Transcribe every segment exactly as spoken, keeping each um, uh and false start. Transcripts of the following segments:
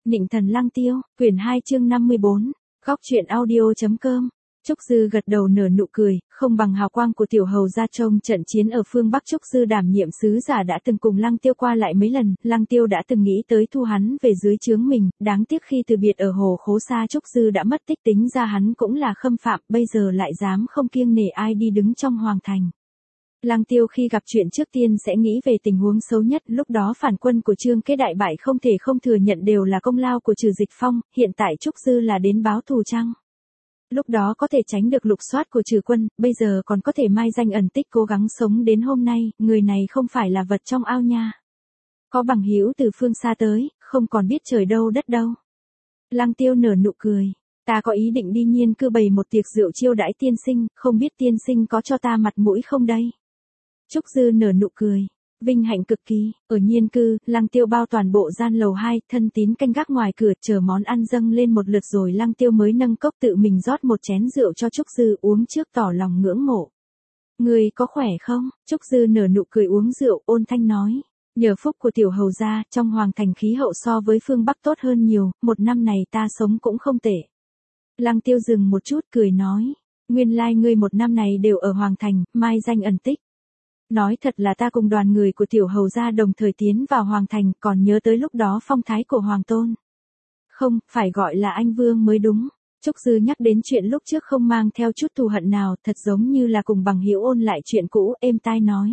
Nịnh thần Lăng Tiêu, quyển hai chương năm mươi bốn, góc truyện audio.com. Trúc Dư gật đầu nở nụ cười, không bằng hào quang của tiểu hầu gia trông trận chiến ở phương Bắc. Trúc Dư đảm nhiệm sứ giả đã từng cùng Lăng Tiêu qua lại mấy lần, Lăng Tiêu đã từng nghĩ tới thu hắn về dưới trướng mình, đáng tiếc khi từ biệt ở Hồ Khố Sa Trúc Dư đã mất tích, tính ra hắn cũng là khâm phạm, bây giờ lại dám không kiêng nể ai đi đứng trong hoàng thành. Lăng Tiêu khi gặp chuyện trước tiên sẽ nghĩ về tình huống xấu nhất, lúc đó phản quân của Trương Kế đại bại không thể không thừa nhận đều là công lao của Trừ Dịch Phong, hiện tại Trúc Dư là đến báo thù chăng? Lúc đó có thể tránh được lục soát của Trừ Quân, bây giờ còn có thể mai danh ẩn tích cố gắng sống đến hôm nay, người này không phải là vật trong ao nha. Có bằng hữu từ phương xa tới, không còn biết trời đâu đất đâu. Lăng Tiêu nở nụ cười. Ta có ý định đi Nhiên Cư bày một tiệc rượu chiêu đãi tiên sinh, không biết tiên sinh có cho ta mặt mũi không đây? Trúc Dư nở nụ cười. Vinh hạnh cực kỳ, ở Nhiên Cư, Lăng Tiêu bao toàn bộ gian lầu hai, thân tín canh gác ngoài cửa, chờ món ăn dâng lên một lượt rồi Lăng Tiêu mới nâng cốc tự mình rót một chén rượu cho Trúc Dư uống trước tỏ lòng ngưỡng mộ. Người có khỏe không? Trúc Dư nở nụ cười uống rượu, ôn thanh nói. Nhờ phúc của tiểu hầu gia, trong hoàng thành khí hậu so với phương Bắc tốt hơn nhiều, một năm này ta sống cũng không tệ. Lăng Tiêu dừng một chút cười nói. Nguyên lai ngươi một năm này đều ở hoàng thành, mai danh ẩn tích. Nói thật là ta cùng đoàn người của tiểu hầu gia đồng thời tiến vào hoàng thành, còn nhớ tới lúc đó phong thái của hoàng tôn. Không, phải gọi là anh vương mới đúng. Trúc Dư nhắc đến chuyện lúc trước không mang theo chút thù hận nào, thật giống như là cùng bằng hữu ôn lại chuyện cũ, êm tai nói.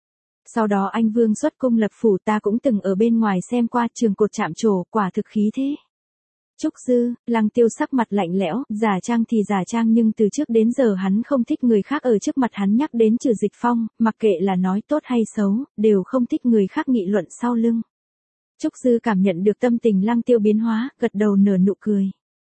Sau đó anh vương xuất cung lập phủ, ta cũng từng ở bên ngoài xem qua, trường cột chạm trổ, quả thực khí thế. Trúc Dư, Lăng Tiêu sắc mặt lạnh lẽo, giả trang thì giả trang nhưng từ trước đến giờ hắn không thích người khác ở trước mặt hắn nhắc đến Trừ Dịch Phong, mặc kệ là nói tốt hay xấu, đều không thích người khác nghị luận sau lưng. Trúc Dư cảm nhận được tâm tình Lăng Tiêu biến hóa, gật đầu nở nụ cười.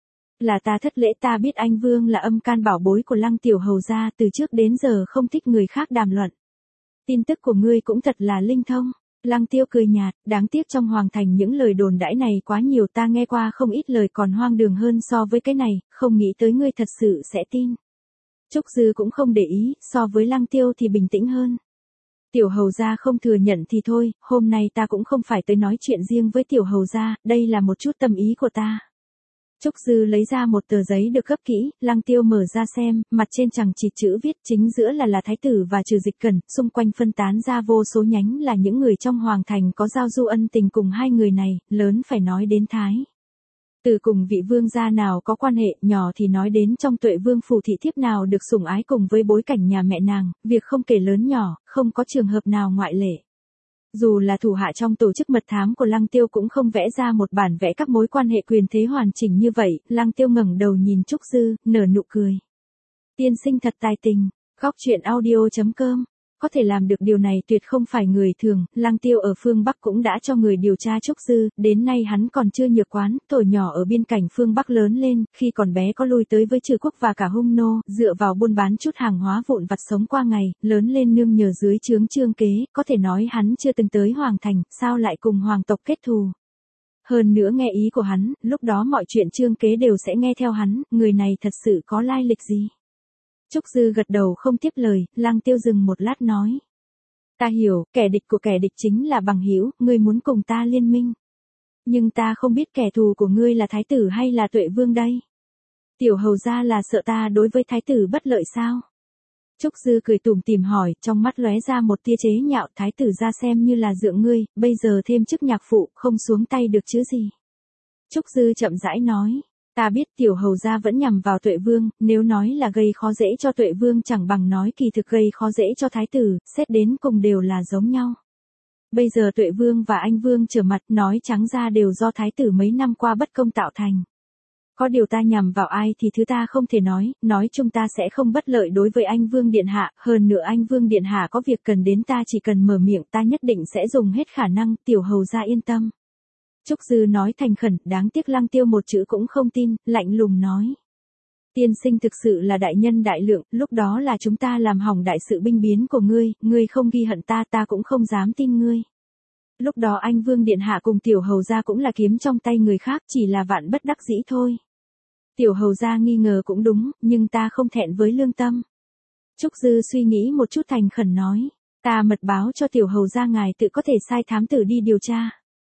Là ta thất lễ, ta biết anh Vương là âm can bảo bối của Lăng tiểu hầu gia, từ trước đến giờ không thích người khác đàm luận. Tin tức của ngươi cũng thật là linh thông. Lăng Tiêu cười nhạt, đáng tiếc trong hoàng thành những lời đồn đãi này quá nhiều, ta nghe qua không ít lời còn hoang đường hơn so với cái này, không nghĩ tới ngươi thật sự sẽ tin. Trúc Dư cũng không để ý, so với Lăng Tiêu thì bình tĩnh hơn. Tiểu hầu gia không thừa nhận thì thôi, hôm nay ta cũng không phải tới nói chuyện riêng với tiểu hầu gia, đây là một chút tâm ý của ta. Trúc Dư lấy ra một tờ giấy được gấp kỹ, Lăng Tiêu mở ra xem, mặt trên chằng chịt chữ viết, chính giữa là là thái tử và Trừ Dịch Cẩn, xung quanh phân tán ra vô số nhánh là những người trong hoàng thành có giao du ân tình cùng hai người này, lớn phải nói đến thái. Từ cùng vị vương gia nào có quan hệ, nhỏ thì nói đến trong Tuệ Vương phủ thị thiếp nào được sủng ái cùng với bối cảnh nhà mẹ nàng, việc không kể lớn nhỏ, không có trường hợp nào ngoại lệ. Dù là thủ hạ trong tổ chức mật thám của Lăng Tiêu cũng không vẽ ra một bản vẽ các mối quan hệ quyền thế hoàn chỉnh như vậy, Lăng Tiêu ngẩng đầu nhìn Trúc Dư, nở nụ cười. Tiên sinh thật tài tình, góc truyện audio.com. Có thể làm được điều này tuyệt không phải người thường, Lăng Tiêu ở phương Bắc cũng đã cho người điều tra Trúc Dư, đến nay hắn còn chưa nhược quán, tuổi nhỏ ở biên cảnh phương Bắc lớn lên, khi còn bé có lui tới với Trừ Quốc và cả Hung Nô, dựa vào buôn bán chút hàng hóa vụn vặt sống qua ngày, lớn lên nương nhờ dưới trướng Trương Kế, có thể nói hắn chưa từng tới hoàng thành, sao lại cùng hoàng tộc kết thù. Hơn nữa nghe ý của hắn, lúc đó mọi chuyện Trương Kế đều sẽ nghe theo hắn, người này thật sự có lai lịch gì. Trúc Dư gật đầu không tiếp lời, Lăng Tiêu dừng một lát nói. Ta hiểu, kẻ địch của kẻ địch chính là bằng hữu, ngươi muốn cùng ta liên minh. Nhưng ta không biết kẻ thù của ngươi là thái tử hay là Tuệ Vương đây. Tiểu hầu gia là sợ ta đối với thái tử bất lợi sao? Trúc Dư cười tủm tỉm hỏi, trong mắt lóe ra một tia chế nhạo, thái tử ra xem như là dượng ngươi, bây giờ thêm chức nhạc phụ, không xuống tay được chứ gì. Trúc Dư chậm rãi nói. Ta biết tiểu hầu gia vẫn nhằm vào Tuệ Vương, nếu nói là gây khó dễ cho Tuệ Vương chẳng bằng nói kỳ thực gây khó dễ cho thái tử, xét đến cùng đều là giống nhau. Bây giờ Tuệ Vương và anh Vương trở mặt, nói trắng ra đều do thái tử mấy năm qua bất công tạo thành. Có điều ta nhằm vào ai thì thứ ta không thể nói, nói chung ta sẽ không bất lợi đối với anh Vương Điện Hạ, hơn nữa anh Vương Điện Hạ có việc cần đến ta chỉ cần mở miệng ta nhất định sẽ dùng hết khả năng, tiểu hầu gia yên tâm. Trúc Dư nói thành khẩn, đáng tiếc Lăng Tiêu một chữ cũng không tin, lạnh lùng nói. Tiên sinh thực sự là đại nhân đại lượng, lúc đó là chúng ta làm hỏng đại sự binh biến của ngươi, ngươi không ghi hận ta ta cũng không dám tin ngươi. Lúc đó anh Vương Điện Hạ cùng tiểu hầu gia cũng là kiếm trong tay người khác, chỉ là vạn bất đắc dĩ thôi. Tiểu hầu gia nghi ngờ cũng đúng, nhưng ta không thẹn với lương tâm. Trúc Dư suy nghĩ một chút thành khẩn nói, ta mật báo cho tiểu hầu gia ngài tự có thể sai thám tử đi điều tra.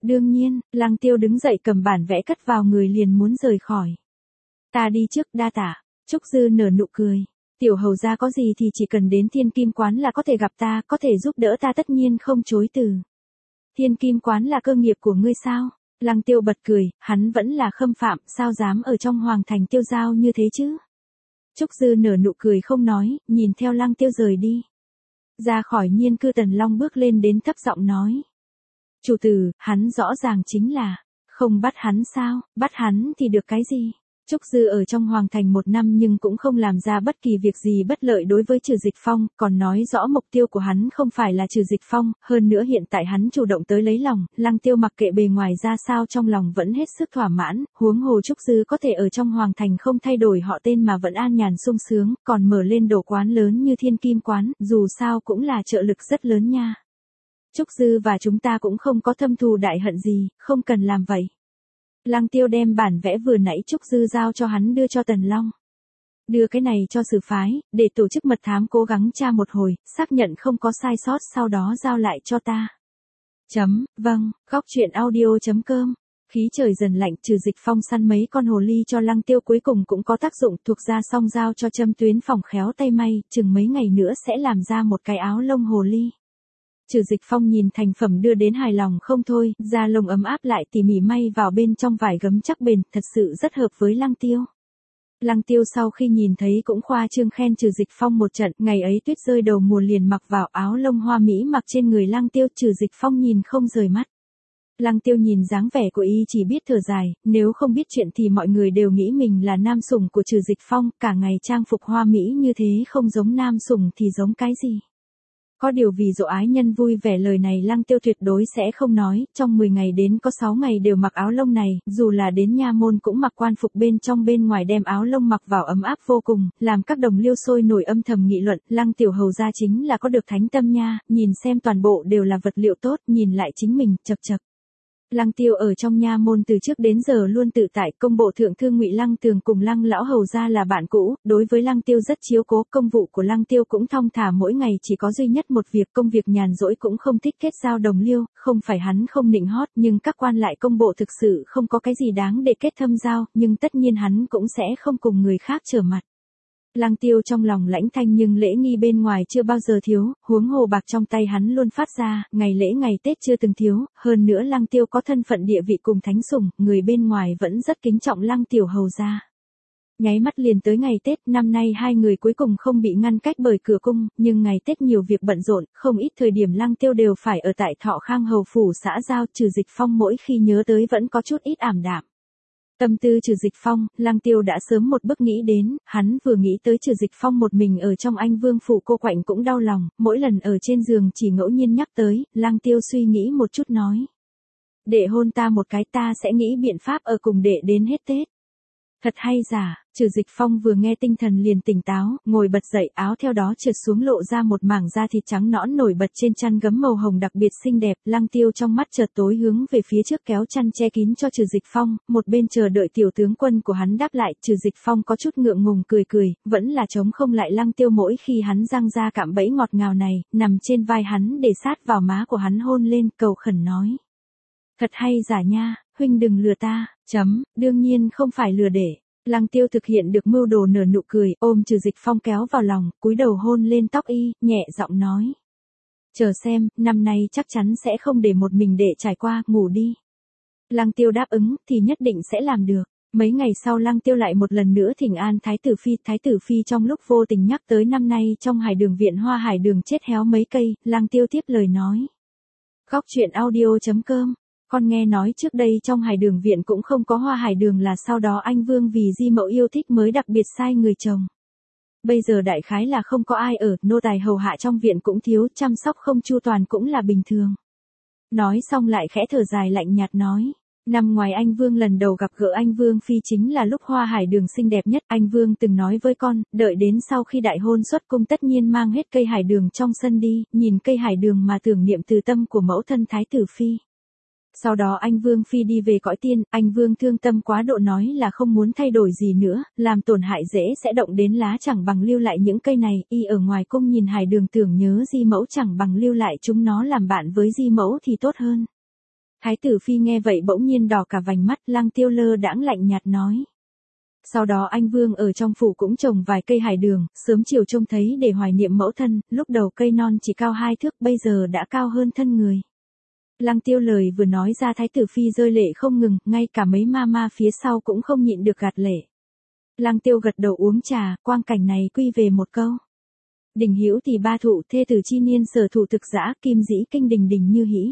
Đương nhiên, Lăng Tiêu đứng dậy cầm bản vẽ cất vào người liền muốn rời khỏi. Ta đi trước, đa tạ. Trúc Dư nở nụ cười. Tiểu hầu gia có gì thì chỉ cần đến Thiên Kim Quán là có thể gặp ta, có thể giúp đỡ ta tất nhiên không chối từ. Thiên Kim Quán là cơ nghiệp của ngươi sao? Lăng Tiêu bật cười, hắn vẫn là khâm phạm, sao dám ở trong hoàng thành tiêu giao như thế chứ? Trúc Dư nở nụ cười không nói, nhìn theo Lăng Tiêu rời đi. Ra khỏi Nhiên cư Tần Long bước lên đến thấp giọng nói. Chủ tử, hắn rõ ràng chính là, không bắt hắn sao, bắt hắn thì được cái gì? Trúc Dư ở trong hoàng thành một năm nhưng cũng không làm ra bất kỳ việc gì bất lợi đối với Trừ Dịch Phong, còn nói rõ mục tiêu của hắn không phải là Trừ Dịch Phong, hơn nữa hiện tại hắn chủ động tới lấy lòng, Lăng Tiêu mặc kệ bề ngoài ra sao trong lòng vẫn hết sức thỏa mãn, huống hồ Trúc Dư có thể ở trong hoàng thành không thay đổi họ tên mà vẫn an nhàn sung sướng, còn mở lên đồ quán lớn như Thiên Kim Quán, dù sao cũng là trợ lực rất lớn nha. Trúc Dư và chúng ta cũng không có thâm thù đại hận gì, không cần làm vậy. Lăng Tiêu đem bản vẽ vừa nãy Trúc Dư giao cho hắn đưa cho Tần Long. Đưa cái này cho sử phái, để tổ chức mật thám cố gắng tra một hồi, xác nhận không có sai sót sau đó giao lại cho ta. Chấm, vâng, góc truyện audio chấm com. Khí trời dần lạnh, Trừ Dịch Phong săn mấy con hồ ly cho Lăng Tiêu cuối cùng cũng có tác dụng, thuộc ra xong giao cho Châm Tuyến phòng khéo tay may, chừng mấy ngày nữa sẽ làm ra một cái áo lông hồ ly. Trừ Dịch Phong nhìn thành phẩm đưa đến hài lòng không thôi, da lông ấm áp lại tỉ mỉ may vào bên trong vải gấm chắc bền, thật sự rất hợp với Lăng Tiêu. Lăng Tiêu sau khi nhìn thấy cũng khoa trương khen Trừ Dịch Phong một trận, ngày ấy tuyết rơi đầu mùa liền mặc vào áo lông hoa mỹ mặc trên người Lăng Tiêu, Trừ Dịch Phong nhìn không rời mắt. Lăng Tiêu nhìn dáng vẻ của y chỉ biết thở dài, nếu không biết chuyện thì mọi người đều nghĩ mình là nam sủng của Trừ Dịch Phong, cả ngày trang phục hoa mỹ như thế không giống nam sủng thì giống cái gì. Có điều vì dỗ ái nhân vui vẻ lời này Lăng Tiêu tuyệt đối sẽ không nói, trong mười ngày đến có sáu ngày đều mặc áo lông này, dù là đến nha môn cũng mặc quan phục bên trong bên ngoài đem áo lông mặc vào ấm áp vô cùng, làm các đồng liêu sôi nổi âm thầm nghị luận, Lăng tiểu hầu gia chính là có được thánh tâm nha, nhìn xem toàn bộ đều là vật liệu tốt, nhìn lại chính mình, chập chập. Lăng Tiêu ở trong nha môn từ trước đến giờ luôn tự tại, công bộ thượng thư Ngụy Lăng Tường cùng Lăng lão hầu gia là bạn cũ, đối với Lăng Tiêu rất chiếu cố, công vụ của Lăng Tiêu cũng thong thả, mỗi ngày chỉ có duy nhất một việc, công việc nhàn rỗi cũng không thích kết giao đồng liêu, không phải hắn không nịnh hót, nhưng các quan lại công bộ thực sự không có cái gì đáng để kết thâm giao, nhưng tất nhiên hắn cũng sẽ không cùng người khác trở mặt. Lăng Tiêu trong lòng lãnh thanh nhưng lễ nghi bên ngoài chưa bao giờ thiếu, huống hồ bạc trong tay hắn luôn phát ra, ngày lễ ngày Tết chưa từng thiếu, hơn nữa Lăng Tiêu có thân phận địa vị cùng thánh sủng, người bên ngoài vẫn rất kính trọng Lăng tiểu hầu gia. Nháy mắt liền tới ngày Tết, năm nay hai người cuối cùng không bị ngăn cách bởi cửa cung, nhưng ngày Tết nhiều việc bận rộn, không ít thời điểm Lăng Tiêu đều phải ở tại Thọ Khang hầu phủ xã giao, Trừ Dịch Phong mỗi khi nhớ tới vẫn có chút ít ảm đạm. Tâm tư Trừ Dịch Phong, Lăng Tiêu đã sớm một bước nghĩ đến, hắn vừa nghĩ tới Trừ Dịch Phong một mình ở trong Anh Vương phủ cô quạnh cũng đau lòng, mỗi lần ở trên giường chỉ ngẫu nhiên nhắc tới, Lăng Tiêu suy nghĩ một chút nói. Để hôn ta một cái, ta sẽ nghĩ biện pháp ở cùng đệ đến hết Tết. Thật hay giả, Trừ Dịch Phong vừa nghe tinh thần liền tỉnh táo, ngồi bật dậy, áo theo đó trượt xuống lộ ra một mảng da thịt trắng nõn nổi bật trên chăn gấm màu hồng đặc biệt xinh đẹp, Lăng Tiêu trong mắt chợt tối hướng về phía trước kéo chăn che kín cho Trừ Dịch Phong, một bên chờ đợi tiểu tướng quân của hắn đáp lại, Trừ Dịch Phong có chút ngượng ngùng cười cười, vẫn là chống không lại Lăng Tiêu mỗi khi hắn răng ra cạm bẫy ngọt ngào này, nằm trên vai hắn để sát vào má của hắn hôn lên, cầu khẩn nói. Thật hay giả nha, huynh đừng lừa ta, chấm, đương nhiên không phải lừa để. Lăng Tiêu thực hiện được mưu đồ nở nụ cười, ôm Trừ Dịch Phong kéo vào lòng, cúi đầu hôn lên tóc y, nhẹ giọng nói. Chờ xem, năm nay chắc chắn sẽ không để một mình để trải qua, ngủ đi. Lăng Tiêu đáp ứng, thì nhất định sẽ làm được. Mấy ngày sau Lăng Tiêu lại một lần nữa thỉnh an Thái tử Phi, Thái tử Phi trong lúc vô tình nhắc tới năm nay trong hải đường viện hoa hải đường chết héo mấy cây, Lăng Tiêu tiếp lời nói. Góc truyện audio chấm com. Con nghe nói trước đây trong hải đường viện cũng không có hoa hải đường, là sau đó anh Vương vì Di Mẫu yêu thích mới đặc biệt sai người trồng. Bây giờ đại khái là không có ai ở, nô tài hầu hạ trong viện cũng thiếu, chăm sóc không chu toàn cũng là bình thường. Nói xong lại khẽ thở dài lạnh nhạt nói. Năm ngoài anh Vương lần đầu gặp gỡ anh Vương Phi chính là lúc hoa hải đường xinh đẹp nhất, anh Vương từng nói với con, đợi đến sau khi đại hôn xuất cung tất nhiên mang hết cây hải đường trong sân đi, nhìn cây hải đường mà tưởng niệm từ tâm của mẫu thân Thái tử Phi. Sau đó anh Vương Phi đi về cõi tiên, anh Vương thương tâm quá độ nói là không muốn thay đổi gì nữa, làm tổn hại dễ sẽ động đến lá, chẳng bằng lưu lại những cây này, y ở ngoài cung nhìn hải đường tưởng nhớ Di Mẫu, chẳng bằng lưu lại chúng nó làm bạn với Di Mẫu thì tốt hơn. Thái tử phi nghe vậy bỗng nhiên đỏ cả vành mắt, Lăng Tiêu lơ đãng lạnh nhạt nói. Sau đó anh Vương ở trong phủ cũng trồng vài cây hải đường, sớm chiều trông thấy để hoài niệm mẫu thân, lúc đầu cây non chỉ cao hai thước bây giờ đã cao hơn thân người. Lăng Tiêu lời vừa nói ra Thái tử phi rơi lệ không ngừng, ngay cả mấy ma ma phía sau cũng không nhịn được gạt lệ. Lăng Tiêu gật đầu uống trà, quang cảnh này quy về một câu. Đình hữu thì ba thụ, thê tử chi niên sở thủ thực dã, kim dĩ kinh đình đình như hĩ.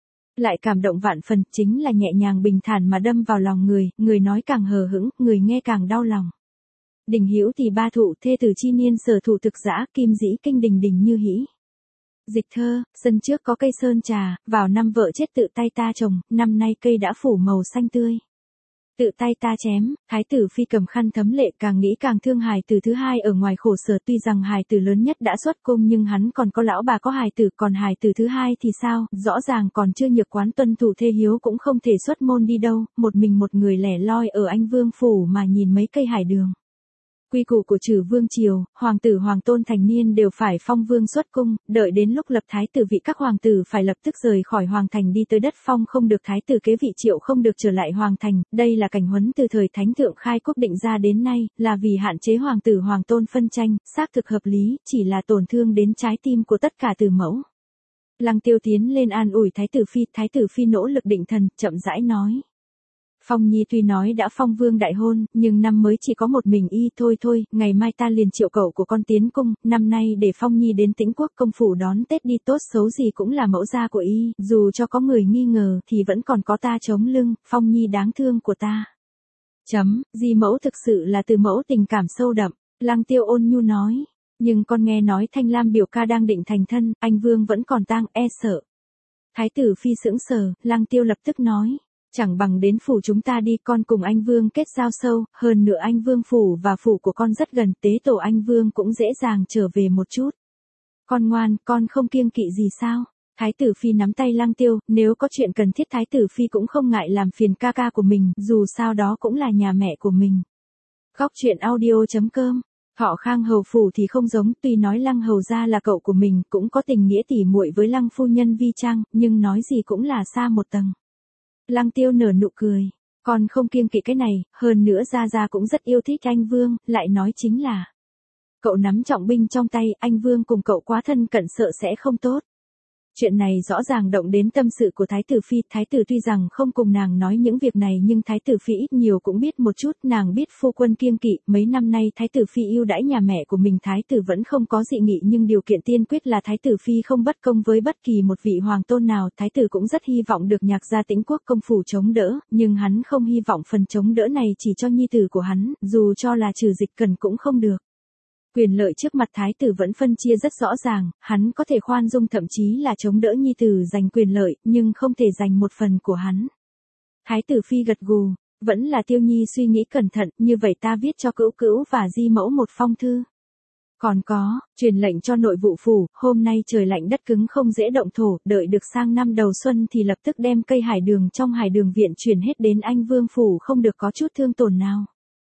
Lại cảm động vạn phần, chính là nhẹ nhàng bình thản mà đâm vào lòng người, người nói càng hờ hững, người nghe càng đau lòng. Đình hữu thì ba thụ, thê tử chi niên sở thủ thực dã, kim dĩ kinh đình đình như hĩ. Dịch thơ, sân trước có cây sơn trà, vào năm vợ chết tự tay ta trồng, năm nay cây đã phủ màu xanh tươi. Tự tay ta chém, thái tử phi cầm khăn thấm lệ, càng nghĩ càng thương hài tử thứ hai ở ngoài khổ sở, tuy rằng hài tử lớn nhất đã xuất cung nhưng hắn còn có lão bà có hài tử, còn hài tử thứ hai thì sao, rõ ràng còn chưa nhược quán tuân thủ thê hiếu cũng không thể xuất môn đi đâu, một mình một người lẻ loi ở Anh Vương phủ mà nhìn mấy cây hải đường. Quy củ của Trừ vương triều, hoàng tử hoàng tôn thành niên đều phải phong vương xuất cung, đợi đến lúc lập thái tử vị các hoàng tử phải lập tức rời khỏi hoàng thành đi tới đất phong, không được thái tử kế vị triệu, không được trở lại hoàng thành, đây là cảnh huấn từ thời thánh thượng khai quốc định ra đến nay, là vì hạn chế hoàng tử hoàng tôn phân tranh, xác thực hợp lý, chỉ là tổn thương đến trái tim của tất cả tử mẫu. Lăng Tiêu tiến lên an ủi thái tử phi, thái tử phi nỗ lực định thần, chậm rãi nói. Phong Nhi tuy nói đã phong vương đại hôn, nhưng năm mới chỉ có một mình y, thôi thôi, ngày mai ta liền triệu cậu của con tiến cung, năm nay để Phong Nhi đến Tĩnh Quốc công phủ đón Tết đi, tốt xấu gì cũng là mẫu gia của y, dù cho có người nghi ngờ thì vẫn còn có ta chống lưng, Phong Nhi đáng thương của ta. Chấm, di mẫu thực sự là từ mẫu tình cảm sâu đậm, Lăng Tiêu ôn nhu nói, nhưng con nghe nói Thanh Lam biểu ca đang định thành thân, anh Vương vẫn còn tang, e sợ. Thái tử phi sững sờ, Lăng Tiêu lập tức nói. Chẳng bằng đến phủ chúng ta đi, con cùng anh Vương kết giao sâu, hơn nữa anh Vương phủ và phủ của con rất gần, tế tổ anh Vương cũng dễ dàng trở về một chút. Con ngoan, con không kiêng kỵ gì sao? Thái tử phi nắm tay Lăng Tiêu, nếu có chuyện cần thiết thái tử phi cũng không ngại làm phiền ca ca của mình, dù sao đó cũng là nhà mẹ của mình. Góc truyện audio chấm com. Họ Khang hầu phủ thì không giống, tuy nói Lăng hầu gia là cậu của mình, cũng có tình nghĩa tỉ muội với Lăng phu nhân Vi Trang, nhưng nói gì cũng là xa một tầng. Lăng Tiêu nở nụ cười, con không kiêng kỵ cái này, hơn nữa Gia Gia cũng rất yêu thích anh Vương, lại nói chính là cậu nắm trọng binh trong tay, anh Vương cùng cậu quá thân cận sợ sẽ không tốt. Chuyện này rõ ràng động đến tâm sự của Thái tử phi, Thái tử tuy rằng không cùng nàng nói những việc này nhưng Thái tử phi ít nhiều cũng biết một chút, nàng biết phu quân kiêng kỵ, mấy năm nay Thái tử phi yêu đãi nhà mẹ của mình, Thái tử vẫn không có dị nghị, nhưng điều kiện tiên quyết là Thái tử phi không bất công với bất kỳ một vị hoàng tôn nào, Thái tử cũng rất hy vọng được Nhạc gia Tĩnh Quốc công phủ chống đỡ, nhưng hắn không hy vọng phần chống đỡ này chỉ cho nhi tử của hắn, dù cho là Trừ Dịch Cần cũng không được. Quyền lợi trước mặt thái tử vẫn phân chia rất rõ ràng, hắn có thể khoan dung thậm chí là chống đỡ nhi tử giành quyền lợi, nhưng không thể giành một phần của hắn. Thái tử phi gật gù, vẫn là Tiêu Nhi suy nghĩ cẩn thận, như vậy ta viết cho cữu cữu và di mẫu một phong thư. Còn có, truyền lệnh cho nội vụ phủ, hôm nay trời lạnh đất cứng không dễ động thổ, đợi được sang năm đầu xuân thì lập tức đem cây hải đường trong hải đường viện chuyển hết đến Anh Vương phủ, không được có chút thương tổn nào.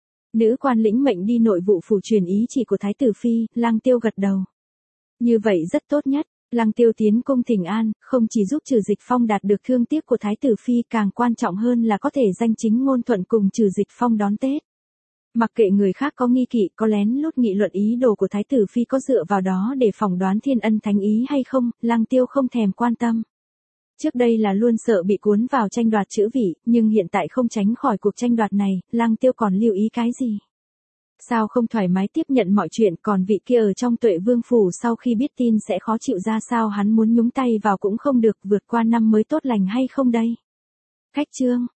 Nữ quan lĩnh mệnh đi nội vụ phủ truyền ý chỉ của thái tử phi, Lăng Tiêu gật đầu. Như vậy rất tốt nhất, Lăng Tiêu tiến cung thỉnh an, không chỉ giúp Trừ Dịch Phong đạt được thương tiếc của thái tử phi, càng quan trọng hơn là có thể danh chính ngôn thuận cùng Trừ Dịch Phong đón Tết. Mặc kệ người khác có nghi kỵ, có lén lút nghị luận ý đồ của thái tử phi có dựa vào đó để phỏng đoán thiên ân thánh ý hay không, Lăng Tiêu không thèm quan tâm. Trước đây là luôn sợ bị cuốn vào tranh đoạt chữ vị, nhưng hiện tại không tránh khỏi cuộc tranh đoạt này, Lăng Tiêu còn lưu ý cái gì? Sao không thoải mái tiếp nhận mọi chuyện, còn vị kia ở trong Tuệ Vương phủ sau khi biết tin sẽ khó chịu ra sao, hắn muốn nhúng tay vào cũng không được, vượt qua năm mới tốt lành hay không đây? Khách trương